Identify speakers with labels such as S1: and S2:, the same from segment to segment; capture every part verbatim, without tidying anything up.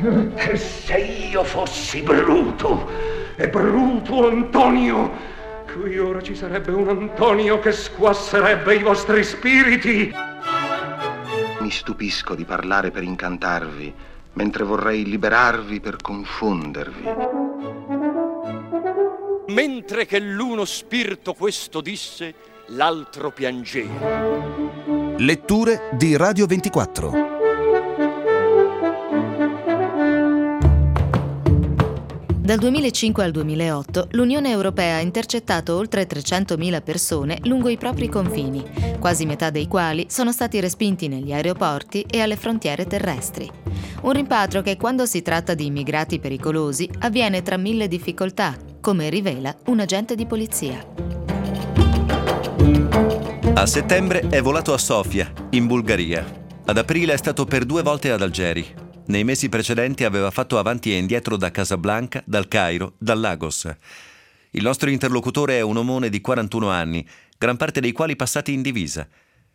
S1: E se io fossi Bruto, e Bruto Antonio, qui ora ci sarebbe un Antonio che squasserebbe i vostri spiriti.
S2: Mi stupisco di parlare per incantarvi, mentre vorrei liberarvi per confondervi.
S3: Mentre che l'uno spirito questo disse, l'altro piangeva.
S4: Letture di Radio ventiquattro.
S5: Dal duemilacinque al duemilaotto l'Unione Europea ha intercettato oltre trecentomila persone lungo i propri confini, quasi metà dei quali sono stati respinti negli aeroporti e alle frontiere terrestri. Un rimpatrio che, quando si tratta di immigrati pericolosi, avviene tra mille difficoltà, come rivela un agente di polizia.
S6: A settembre è volato a Sofia, in Bulgaria. Ad aprile è stato per due volte ad Algeri. Nei mesi precedenti aveva fatto avanti e indietro da Casablanca, dal Cairo, dal Lagos. Il nostro interlocutore è un omone di quarantuno anni, gran parte dei quali passati in divisa.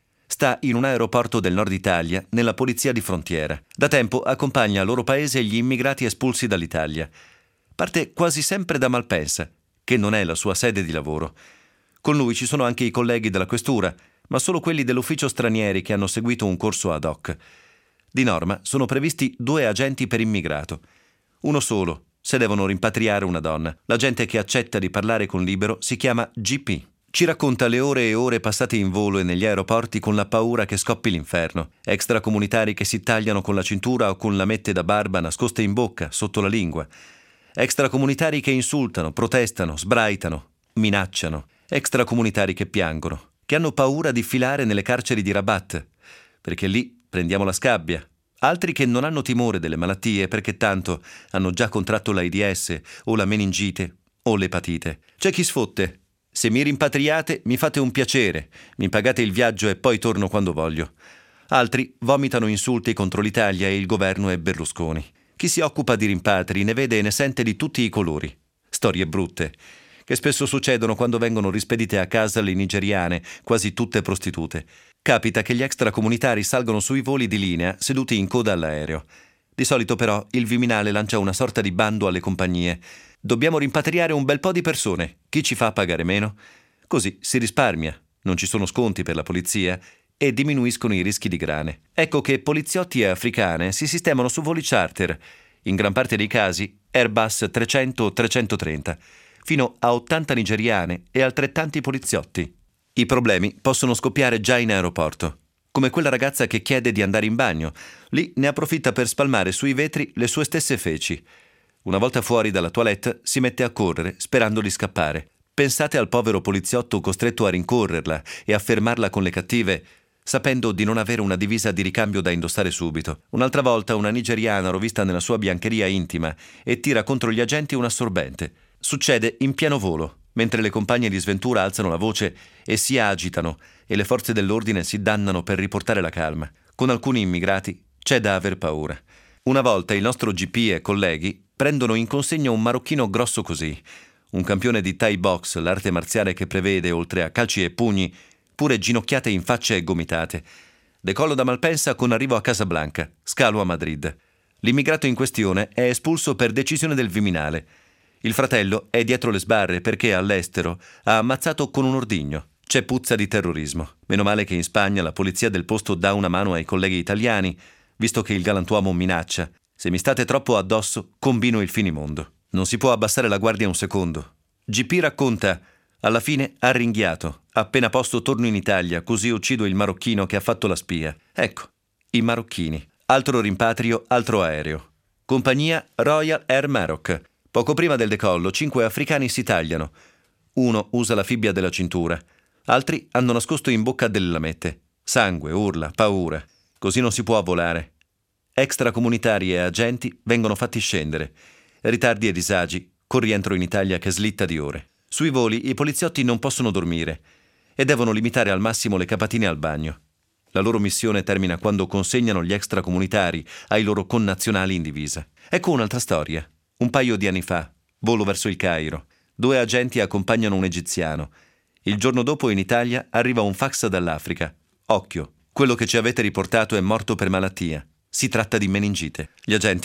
S6: Sta in un aeroporto del nord Italia, nella polizia di frontiera. Da tempo accompagna al loro paese gli immigrati espulsi dall'Italia. Parte quasi sempre da Malpensa, che non è la sua sede di lavoro. Con lui ci sono anche i colleghi della questura, ma solo quelli dell'ufficio stranieri che hanno seguito un corso ad hoc. Di norma sono previsti due agenti per immigrato. Uno solo, se devono rimpatriare una donna. L'agente che accetta di parlare con Libero si chiama G P. Ci racconta le ore e ore passate in volo e negli aeroporti con la paura che scoppi l'inferno. Extracomunitari che si tagliano con la cintura o con lamette da barba nascoste in bocca, sotto la lingua. Extracomunitari che insultano, protestano, sbraitano, minacciano. Extracomunitari che piangono, che hanno paura di filare nelle carceri di Rabat, perché lì prendiamo la scabbia. Altri che non hanno timore delle malattie perché tanto hanno già contratto l'AIDS o la meningite o l'epatite. C'è chi sfotte. Se mi rimpatriate mi fate un piacere, mi pagate il viaggio e poi torno quando voglio. Altri vomitano insulti contro l'Italia e il governo e Berlusconi. Chi si occupa di rimpatri ne vede e ne sente di tutti i colori. Storie brutte, che spesso succedono quando vengono rispedite a casa le nigeriane, quasi tutte prostitute. Capita che gli extracomunitari salgono sui voli di linea seduti in coda all'aereo. Di solito però il Viminale lancia una sorta di bando alle compagnie. Dobbiamo rimpatriare un bel po' di persone. Chi ci fa pagare meno? Così si risparmia, non ci sono sconti per la polizia e diminuiscono i rischi di grane. Ecco che poliziotti e africane si sistemano su voli charter, in gran parte dei casi Airbus trecento o trecentotrenta, fino a ottanta nigeriane e altrettanti poliziotti. I problemi possono scoppiare già in aeroporto, come quella ragazza che chiede di andare in bagno. Lì ne approfitta per spalmare sui vetri le sue stesse feci. Una volta fuori dalla toilette si mette a correre, sperando di scappare. Pensate al povero poliziotto costretto a rincorrerla e a fermarla con le cattive, sapendo di non avere una divisa di ricambio da indossare subito. Un'altra volta una nigeriana rovista nella sua biancheria intima e tira contro gli agenti un assorbente. Succede in pieno volo, mentre le compagne di sventura alzano la voce e si agitano e le forze dell'ordine si dannano per riportare la calma. Con alcuni immigrati c'è da aver paura. Una volta il nostro G P e colleghi prendono in consegna un marocchino grosso così, un campione di Thai box, l'arte marziale che prevede, oltre a calci e pugni, pure ginocchiate in faccia e gomitate. Decollo da Malpensa con arrivo a Casablanca, scalo a Madrid. L'immigrato in questione è espulso per decisione del Viminale. Il fratello è dietro le sbarre perché all'estero ha ammazzato con un ordigno. C'è puzza di terrorismo. Meno male che in Spagna la polizia del posto dà una mano ai colleghi italiani, visto che il galantuomo minaccia. Se mi state troppo addosso, combino il finimondo. Non si può abbassare la guardia un secondo. G P racconta: alla fine ha ringhiato. Appena posto torno in Italia, così uccido il marocchino che ha fatto la spia. Ecco, i marocchini. Altro rimpatrio, altro aereo. Compagnia Royal Air Maroc. Poco prima del decollo, cinque africani si tagliano. Uno usa la fibbia della cintura. Altri hanno nascosto in bocca delle lamette. Sangue, urla, paura. Così non si può volare. Extracomunitari e agenti vengono fatti scendere. Ritardi e disagi, con rientro in Italia che slitta di ore. Sui voli i poliziotti non possono dormire e devono limitare al massimo le capatine al bagno. La loro missione termina quando consegnano gli extracomunitari ai loro connazionali in divisa. Ecco un'altra storia. Un paio di anni fa, volo verso il Cairo. Due agenti accompagnano un egiziano. Il giorno dopo in Italia arriva un fax dall'Africa. Occhio, quello che ci avete riportato è morto per malattia. Si tratta di meningite. Gli agenti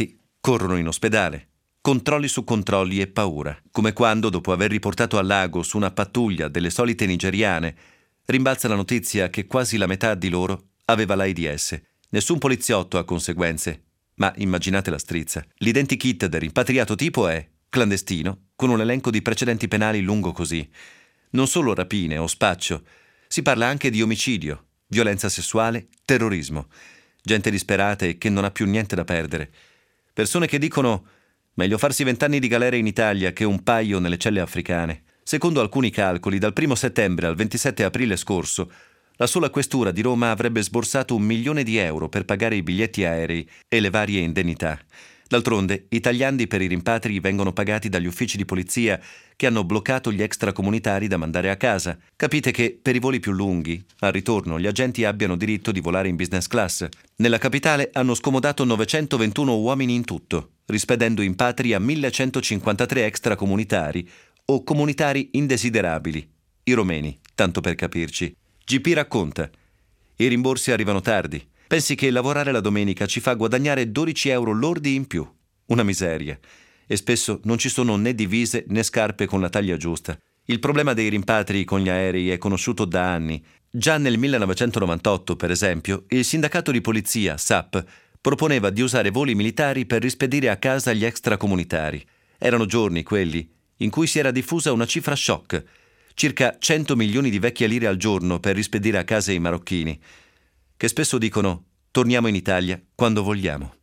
S6: Corrono in ospedale. Controlli su controlli e paura, come quando, dopo aver riportato al lago su una pattuglia delle solite nigeriane, rimbalza la notizia che quasi la metà di loro aveva l'AIDS. Nessun poliziotto ha conseguenze, ma immaginate la strizza. L'identikit del rimpatriato tipo è clandestino, con un elenco di precedenti penali lungo così. Non solo rapine o spaccio, si parla anche di omicidio, violenza sessuale, terrorismo. Gente disperata e che non ha più niente da perdere. Persone che dicono: meglio farsi vent'anni di galera in Italia che un paio nelle celle africane. Secondo alcuni calcoli, dal primo settembre al ventisette aprile scorso, la sola questura di Roma avrebbe sborsato un milione di euro per pagare i biglietti aerei e le varie indennità. D'altronde, i tagliandi per i rimpatri vengono pagati dagli uffici di polizia che hanno bloccato gli extracomunitari da mandare a casa. Capite che per i voli più lunghi, al ritorno, gli agenti abbiano diritto di volare in business class. Nella capitale hanno scomodato novecentoventuno uomini in tutto, rispedendo in patria millecentocinquantatré extracomunitari o comunitari indesiderabili, i romeni, tanto per capirci. G P racconta: i rimborsi arrivano tardi. Pensi che lavorare la domenica ci fa guadagnare dodici euro lordi in più. Una miseria. E spesso non ci sono né divise né scarpe con la taglia giusta. Il problema dei rimpatri con gli aerei è conosciuto da anni. Già nel millenovecentonovantotto, per esempio, il sindacato di polizia, S A P, proponeva di usare voli militari per rispedire a casa gli extracomunitari. Erano giorni, quelli, in cui si era diffusa una cifra shock. Circa cento milioni di vecchie lire al giorno per rispedire a casa i marocchini, che spesso dicono: torniamo in Italia quando vogliamo.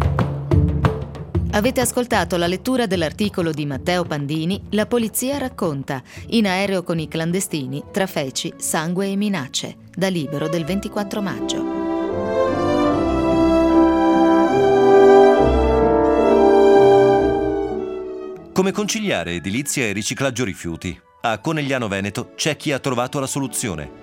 S5: Avete ascoltato la lettura dell'articolo di Matteo Pandini La polizia racconta, in aereo con i clandestini, tra feci, sangue e minacce, da Libero del ventiquattro maggio.
S6: Come conciliare edilizia e riciclaggio rifiuti? A Conegliano Veneto c'è chi ha trovato la soluzione.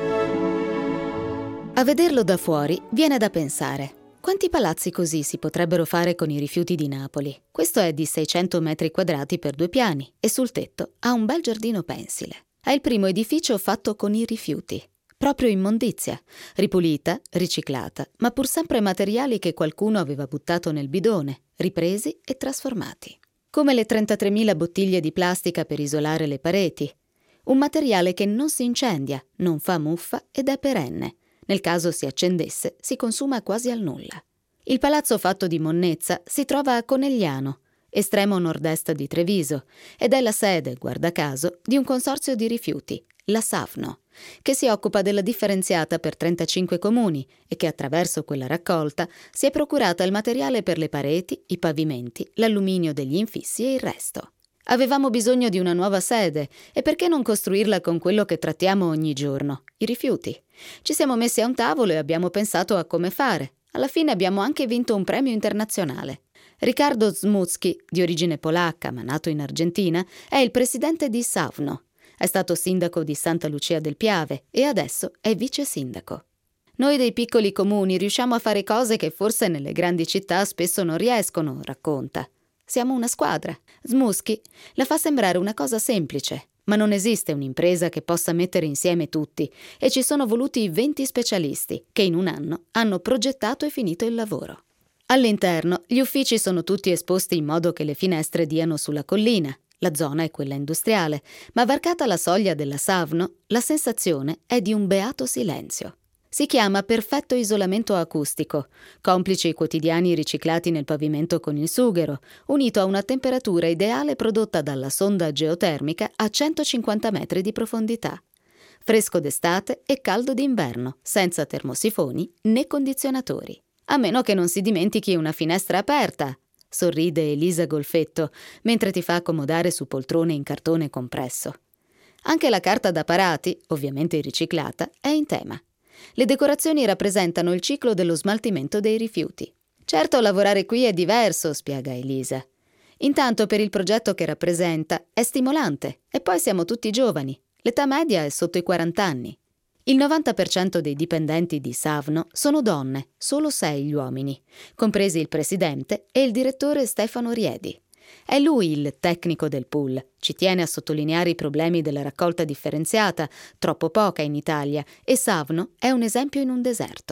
S5: A vederlo da fuori viene da pensare: quanti palazzi così si potrebbero fare con i rifiuti di Napoli? Questo è di seicento metri quadrati per due piani e sul tetto ha un bel giardino pensile. È il primo edificio fatto con i rifiuti. Proprio immondizia, ripulita, riciclata, ma pur sempre materiali che qualcuno aveva buttato nel bidone, ripresi e trasformati. Come le trentatremila bottiglie di plastica per isolare le pareti. Un materiale che non si incendia, non fa muffa ed è perenne. Nel caso si accendesse, si consuma quasi al nulla. Il palazzo fatto di monnezza si trova a Conegliano, estremo nord-est di Treviso, ed è la sede, guarda caso, di un consorzio di rifiuti, la Savno, che si occupa della differenziata per trentacinque comuni e che attraverso quella raccolta si è procurata il materiale per le pareti, i pavimenti, l'alluminio degli infissi e il resto. Avevamo bisogno di una nuova sede e perché non costruirla con quello che trattiamo ogni giorno, i rifiuti? Ci siamo messi a un tavolo e abbiamo pensato a come fare. Alla fine abbiamo anche vinto un premio internazionale. Riccardo Zmucki, di origine polacca ma nato in Argentina, è il presidente di Savno. È stato sindaco di Santa Lucia del Piave e adesso è vice sindaco. Noi dei piccoli comuni riusciamo a fare cose che forse nelle grandi città spesso non riescono, racconta. Siamo una squadra. Zmucki la fa sembrare una cosa semplice, ma non esiste un'impresa che possa mettere insieme tutti e ci sono voluti venti specialisti che in un anno hanno progettato e finito il lavoro. All'interno gli uffici sono tutti esposti in modo che le finestre diano sulla collina. La zona è quella industriale, ma varcata la soglia della Savno, la sensazione è di un beato silenzio. Si chiama perfetto isolamento acustico, complici i quotidiani riciclati nel pavimento con il sughero, unito a una temperatura ideale prodotta dalla sonda geotermica a centocinquanta metri di profondità. Fresco d'estate e caldo d'inverno, senza termosifoni né condizionatori. A meno che non si dimentichi una finestra aperta, sorride Elisa Golfetto, mentre ti fa accomodare su poltrone in cartone compresso. Anche la carta da parati, ovviamente riciclata, è in tema. Le decorazioni rappresentano il ciclo dello smaltimento dei rifiuti. Certo, lavorare qui è diverso, spiega Elisa. Intanto per il progetto che rappresenta è stimolante e poi siamo tutti giovani. L'età media è sotto i quaranta anni. Il novanta per cento dei dipendenti di Savno sono donne, solo sei gli uomini, compresi il presidente e il direttore Stefano Riedi. È lui il tecnico del pool. Ci tiene a sottolineare i problemi della raccolta differenziata, troppo poca in Italia, e Savno è un esempio in un deserto.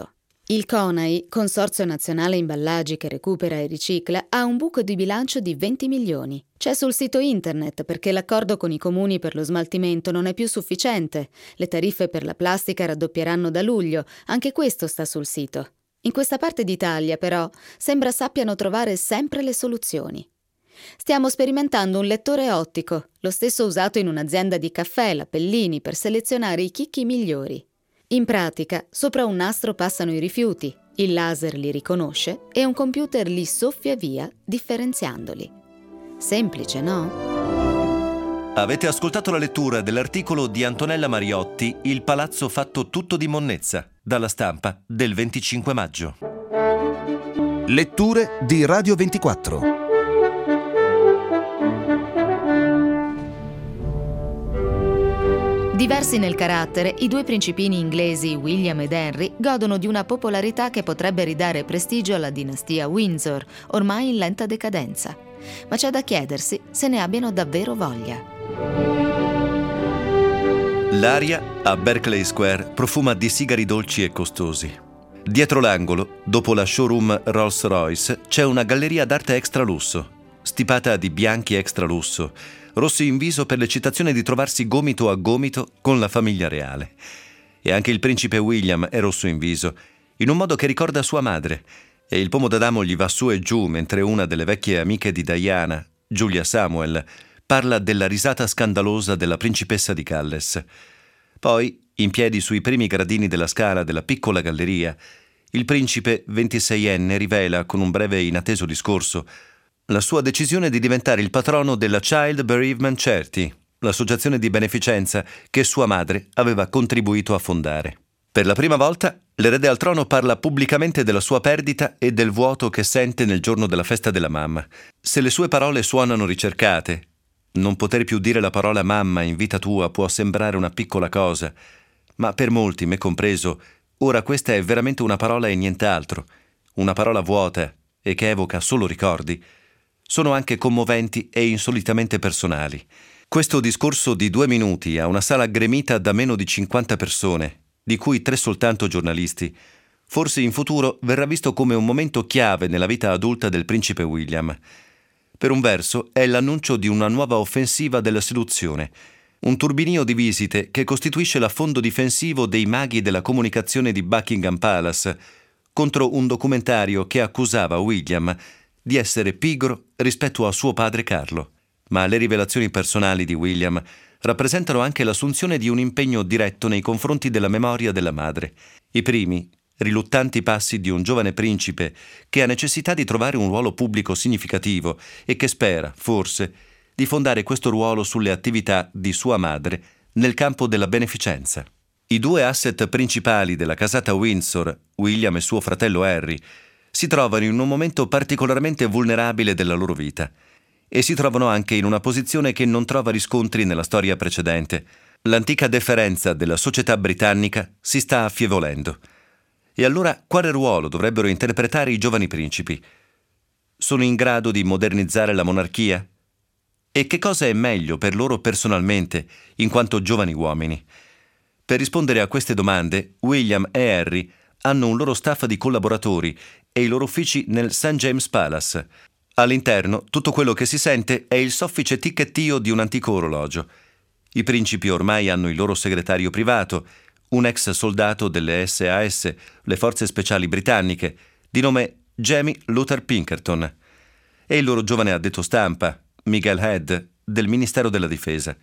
S5: Il CONAI, Consorzio Nazionale Imballaggi che recupera e ricicla, ha un buco di bilancio di venti milioni. C'è sul sito internet perché l'accordo con i comuni per lo smaltimento non è più sufficiente. Le tariffe per la plastica raddoppieranno da luglio, anche questo sta sul sito. In questa parte d'Italia, però, sembra sappiano trovare sempre le soluzioni. Stiamo sperimentando un lettore ottico, lo stesso usato in un'azienda di caffè, la Pellini, per selezionare i chicchi migliori. In pratica, sopra un nastro passano i rifiuti, il laser li riconosce e un computer li soffia via, differenziandoli. Semplice, no?
S6: Avete ascoltato la lettura dell'articolo di Antonella Mariotti, Il palazzo fatto tutto di monnezza, dalla Stampa del venticinque maggio.
S4: Letture di Radio ventiquattro.
S5: Diversi nel carattere, i due principini inglesi, William ed Henry, godono di una popolarità che potrebbe ridare prestigio alla dinastia Windsor, ormai in lenta decadenza. Ma c'è da chiedersi se ne abbiano davvero voglia.
S6: L'aria a Berkeley Square profuma di sigari dolci e costosi. Dietro l'angolo, dopo la showroom Rolls-Royce, c'è una galleria d'arte extra lusso, stipata di bianchi extra lusso, rossi in viso per l'eccitazione di trovarsi gomito a gomito con la famiglia reale. E anche il principe William è rosso in viso, in un modo che ricorda sua madre, e il pomo d'Adamo gli va su e giù mentre una delle vecchie amiche di Diana, Julia Samuel, parla della risata scandalosa della principessa di Galles. Poi, in piedi sui primi gradini della scala della piccola galleria, il principe ventiseienne rivela con un breve e inatteso discorso la sua decisione di diventare il patrono della Child Bereavement Charity, l'associazione di beneficenza che sua madre aveva contribuito a fondare. Per la prima volta, l'erede al trono parla pubblicamente della sua perdita e del vuoto che sente nel giorno della festa della mamma. Se le sue parole suonano ricercate, non poter più dire la parola mamma in vita tua può sembrare una piccola cosa, ma per molti, me compreso, ora questa è veramente una parola e nient'altro, una parola vuota e che evoca solo ricordi. Sono anche commoventi e insolitamente personali. Questo discorso di due minuti a una sala gremita da meno di cinquanta persone, di cui tre soltanto giornalisti, forse in futuro verrà visto come un momento chiave nella vita adulta del principe William. Per un verso è l'annuncio di una nuova offensiva della seduzione, un turbinio di visite che costituisce l'affondo difensivo dei maghi della comunicazione di Buckingham Palace contro un documentario che accusava William di essere pigro rispetto a suo padre Carlo. Ma le rivelazioni personali di William rappresentano anche l'assunzione di un impegno diretto nei confronti della memoria della madre. I primi, riluttanti passi di un giovane principe che ha necessità di trovare un ruolo pubblico significativo e che spera, forse, di fondare questo ruolo sulle attività di sua madre nel campo della beneficenza. I due asset principali della casata Windsor, William e suo fratello Harry, si trovano in un momento particolarmente vulnerabile della loro vita e si trovano anche in una posizione che non trova riscontri nella storia precedente. L'antica deferenza della società britannica si sta affievolendo. E allora quale ruolo dovrebbero interpretare i giovani principi? Sono in grado di modernizzare la monarchia? E che cosa è meglio per loro personalmente, in quanto giovani uomini? Per rispondere a queste domande, William e Harry hanno un loro staff di collaboratori e i loro uffici nel Saint James Palace. All'interno, tutto quello che si sente è il soffice ticchettio di un antico orologio. I principi ormai hanno il loro segretario privato, un ex soldato delle S A S, le forze speciali britanniche, di nome Jamie Luther Pinkerton, e il loro giovane addetto stampa, Miguel Head, del Ministero della Difesa.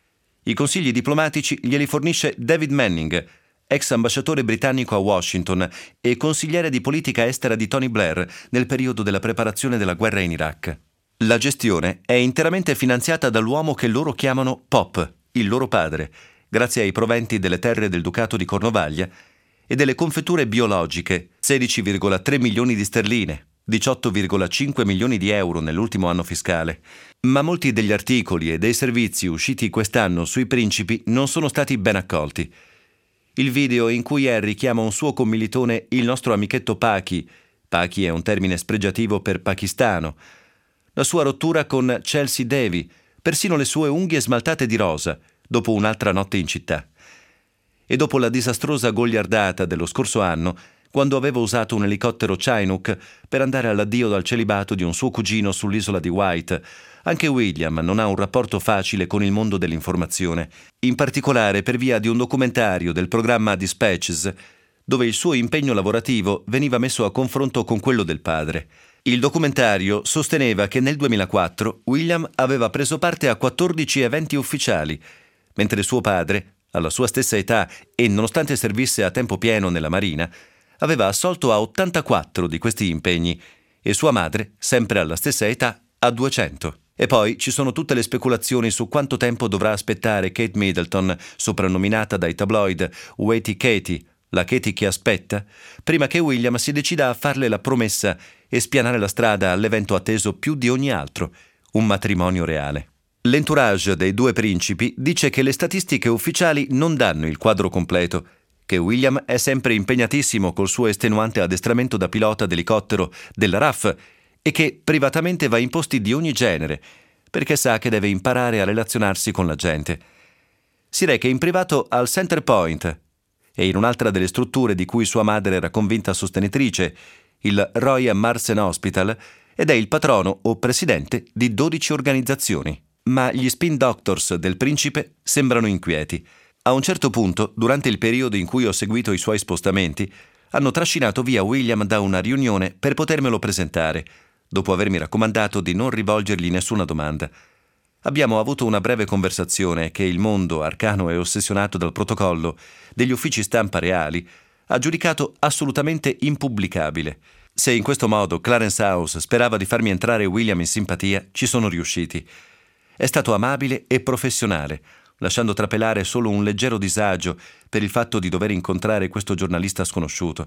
S6: I consigli diplomatici glieli fornisce David Manning, ex ambasciatore britannico a Washington e consigliere di politica estera di Tony Blair nel periodo della preparazione della guerra in Iraq. La gestione è interamente finanziata dall'uomo che loro chiamano Pop, il loro padre, grazie ai proventi delle terre del Ducato di Cornovaglia e delle confetture biologiche, sedici virgola tre milioni di sterline, diciotto virgola cinque milioni di euro nell'ultimo anno fiscale. Ma molti degli articoli e dei servizi usciti quest'anno sui principi non sono stati ben accolti. Il video in cui Harry chiama un suo commilitone il nostro amichetto Paki, Paki è un termine spregiativo per pakistano, la sua rottura con Chelsea Davy, persino le sue unghie smaltate di rosa, dopo un'altra notte in città. E dopo la disastrosa goliardata dello scorso anno, quando aveva usato un elicottero Chinook per andare all'addio dal celibato di un suo cugino sull'isola di White, anche William non ha un rapporto facile con il mondo dell'informazione, in particolare per via di un documentario del programma Dispatches, dove il suo impegno lavorativo veniva messo a confronto con quello del padre. Il documentario sosteneva che nel duemilaquattro William aveva preso parte a quattordici eventi ufficiali, mentre suo padre, alla sua stessa età e nonostante servisse a tempo pieno nella Marina, aveva assolto a ottantaquattro di questi impegni e sua madre, sempre alla stessa età, a duecento. E poi ci sono tutte le speculazioni su quanto tempo dovrà aspettare Kate Middleton, soprannominata dai tabloid Waity Katie, la Katie che aspetta, prima che William si decida a farle la promessa e spianare la strada all'evento atteso più di ogni altro, un matrimonio reale. L'entourage dei due principi dice che le statistiche ufficiali non danno il quadro completo, che William è sempre impegnatissimo col suo estenuante addestramento da pilota d'elicottero della R A F e che privatamente va in posti di ogni genere, perché sa che deve imparare a relazionarsi con la gente. Si reca in privato al Center Point e in un'altra delle strutture di cui sua madre era convinta sostenitrice, il Royal Marsden Hospital, ed è il patrono o presidente di dodici organizzazioni. Ma gli spin doctors del principe sembrano inquieti. A un certo punto, durante il periodo in cui ho seguito i suoi spostamenti, hanno trascinato via William da una riunione per potermelo presentare, dopo avermi raccomandato di non rivolgergli nessuna domanda. Abbiamo avuto una breve conversazione che il mondo, arcano e ossessionato dal protocollo degli uffici stampa reali, ha giudicato assolutamente impubblicabile. Se in questo modo Clarence House sperava di farmi entrare William in simpatia, ci sono riusciti. È stato amabile e professionale, lasciando trapelare solo un leggero disagio per il fatto di dover incontrare questo giornalista sconosciuto.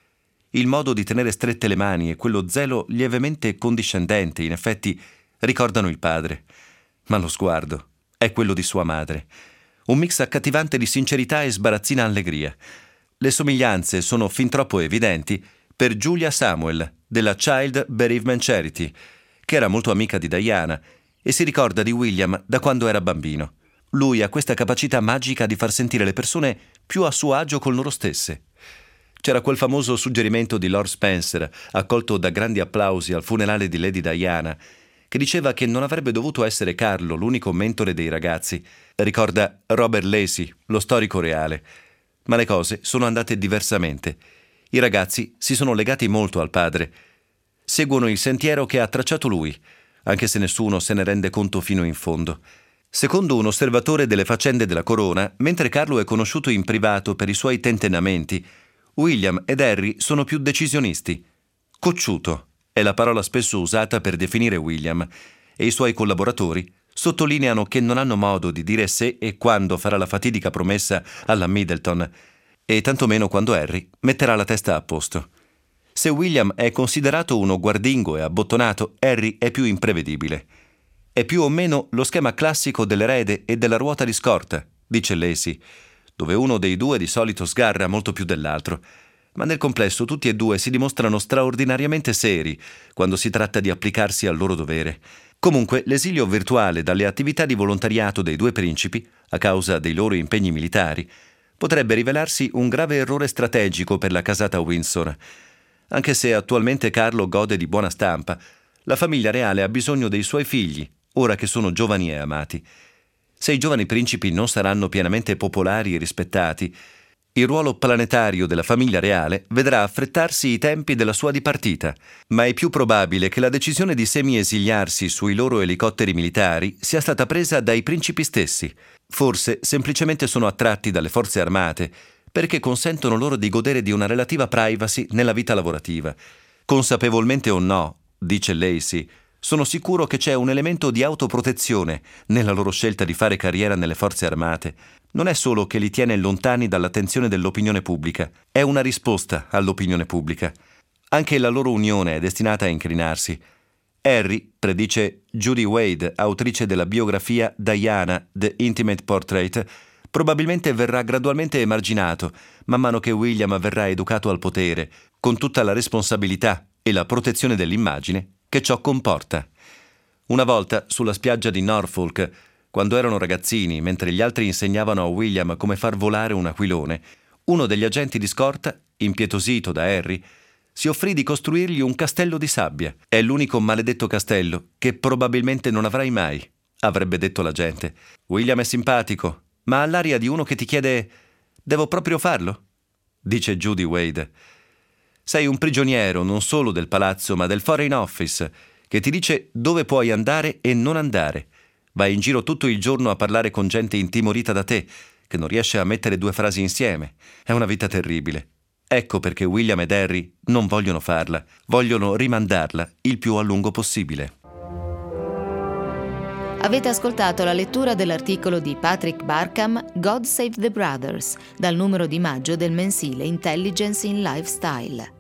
S6: Il modo di tenere strette le mani e quello zelo lievemente condiscendente, in effetti, ricordano il padre. Ma lo sguardo è quello di sua madre. Un mix accattivante di sincerità e sbarazzina allegria. Le somiglianze sono fin troppo evidenti per Julia Samuel, della Child Bereavement Charity, che era molto amica di Diana e si ricorda di William da quando era bambino. Lui ha questa capacità magica di far sentire le persone più a suo agio con loro stesse. C'era quel famoso suggerimento di Lord Spencer, accolto da grandi applausi al funerale di Lady Diana, che diceva che non avrebbe dovuto essere Carlo l'unico mentore dei ragazzi. Ricorda Robert Lacey, lo storico reale. Ma le cose sono andate diversamente. I ragazzi si sono legati molto al padre. Seguono il sentiero che ha tracciato lui, anche se nessuno se ne rende conto fino in fondo. Secondo un osservatore delle faccende della corona, mentre Carlo è conosciuto in privato per i suoi tentennamenti, William ed Harry sono più decisionisti. Cocciuto è la parola spesso usata per definire William, e i suoi collaboratori sottolineano che non hanno modo di dire se e quando farà la fatidica promessa alla Middleton, e tantomeno quando Harry metterà la testa a posto. Se William è considerato uno guardingo e abbottonato, Harry è più imprevedibile. È più o meno lo schema classico dell'erede e della ruota di scorta, dice Lacey, dove uno dei due di solito sgarra molto più dell'altro, ma nel complesso tutti e due si dimostrano straordinariamente seri quando si tratta di applicarsi al loro dovere. Comunque, l'esilio virtuale dalle attività di volontariato dei due principi, a causa dei loro impegni militari, potrebbe rivelarsi un grave errore strategico per la casata Windsor. Anche se attualmente Carlo gode di buona stampa, la famiglia reale ha bisogno dei suoi figli, ora che sono giovani e amati. Se i giovani principi non saranno pienamente popolari e rispettati, il ruolo planetario della famiglia reale vedrà affrettarsi i tempi della sua dipartita, ma è più probabile che la decisione di semi-esiliarsi sui loro elicotteri militari sia stata presa dai principi stessi. Forse semplicemente sono attratti dalle forze armate perché consentono loro di godere di una relativa privacy nella vita lavorativa. Consapevolmente o no, dice Lacey, sono sicuro che c'è un elemento di autoprotezione nella loro scelta di fare carriera nelle forze armate. Non è solo che li tiene lontani dall'attenzione dell'opinione pubblica, è una risposta all'opinione pubblica. Anche la loro unione è destinata a incrinarsi. Harry, predice Judy Wade, autrice della biografia Diana, The Intimate Portrait, probabilmente verrà gradualmente emarginato man mano che William verrà educato al potere, con tutta la responsabilità e la protezione dell'immagine che ciò comporta. Una volta, sulla spiaggia di Norfolk, quando erano ragazzini, mentre gli altri insegnavano a William come far volare un aquilone, Uno degli agenti di scorta, impietosito da Harry, si offrì di costruirgli un castello di sabbia. È l'unico maledetto castello che probabilmente non avrai mai, avrebbe detto l'agente. William è simpatico, ma ha l'aria di uno che ti chiede: devo proprio farlo? Dice Judy Wade. Sei un prigioniero non solo del palazzo, ma del Foreign Office, che ti dice dove puoi andare e non andare. Vai in giro tutto il giorno a parlare con gente intimorita da te, che non riesce a mettere due frasi insieme. È una vita terribile. Ecco perché William ed Harry non vogliono farla, vogliono rimandarla il più a lungo possibile.
S5: Avete ascoltato la lettura dell'articolo di Patrick Barkham, God Save the Brothers, dal numero di maggio del mensile Intelligence in Lifestyle.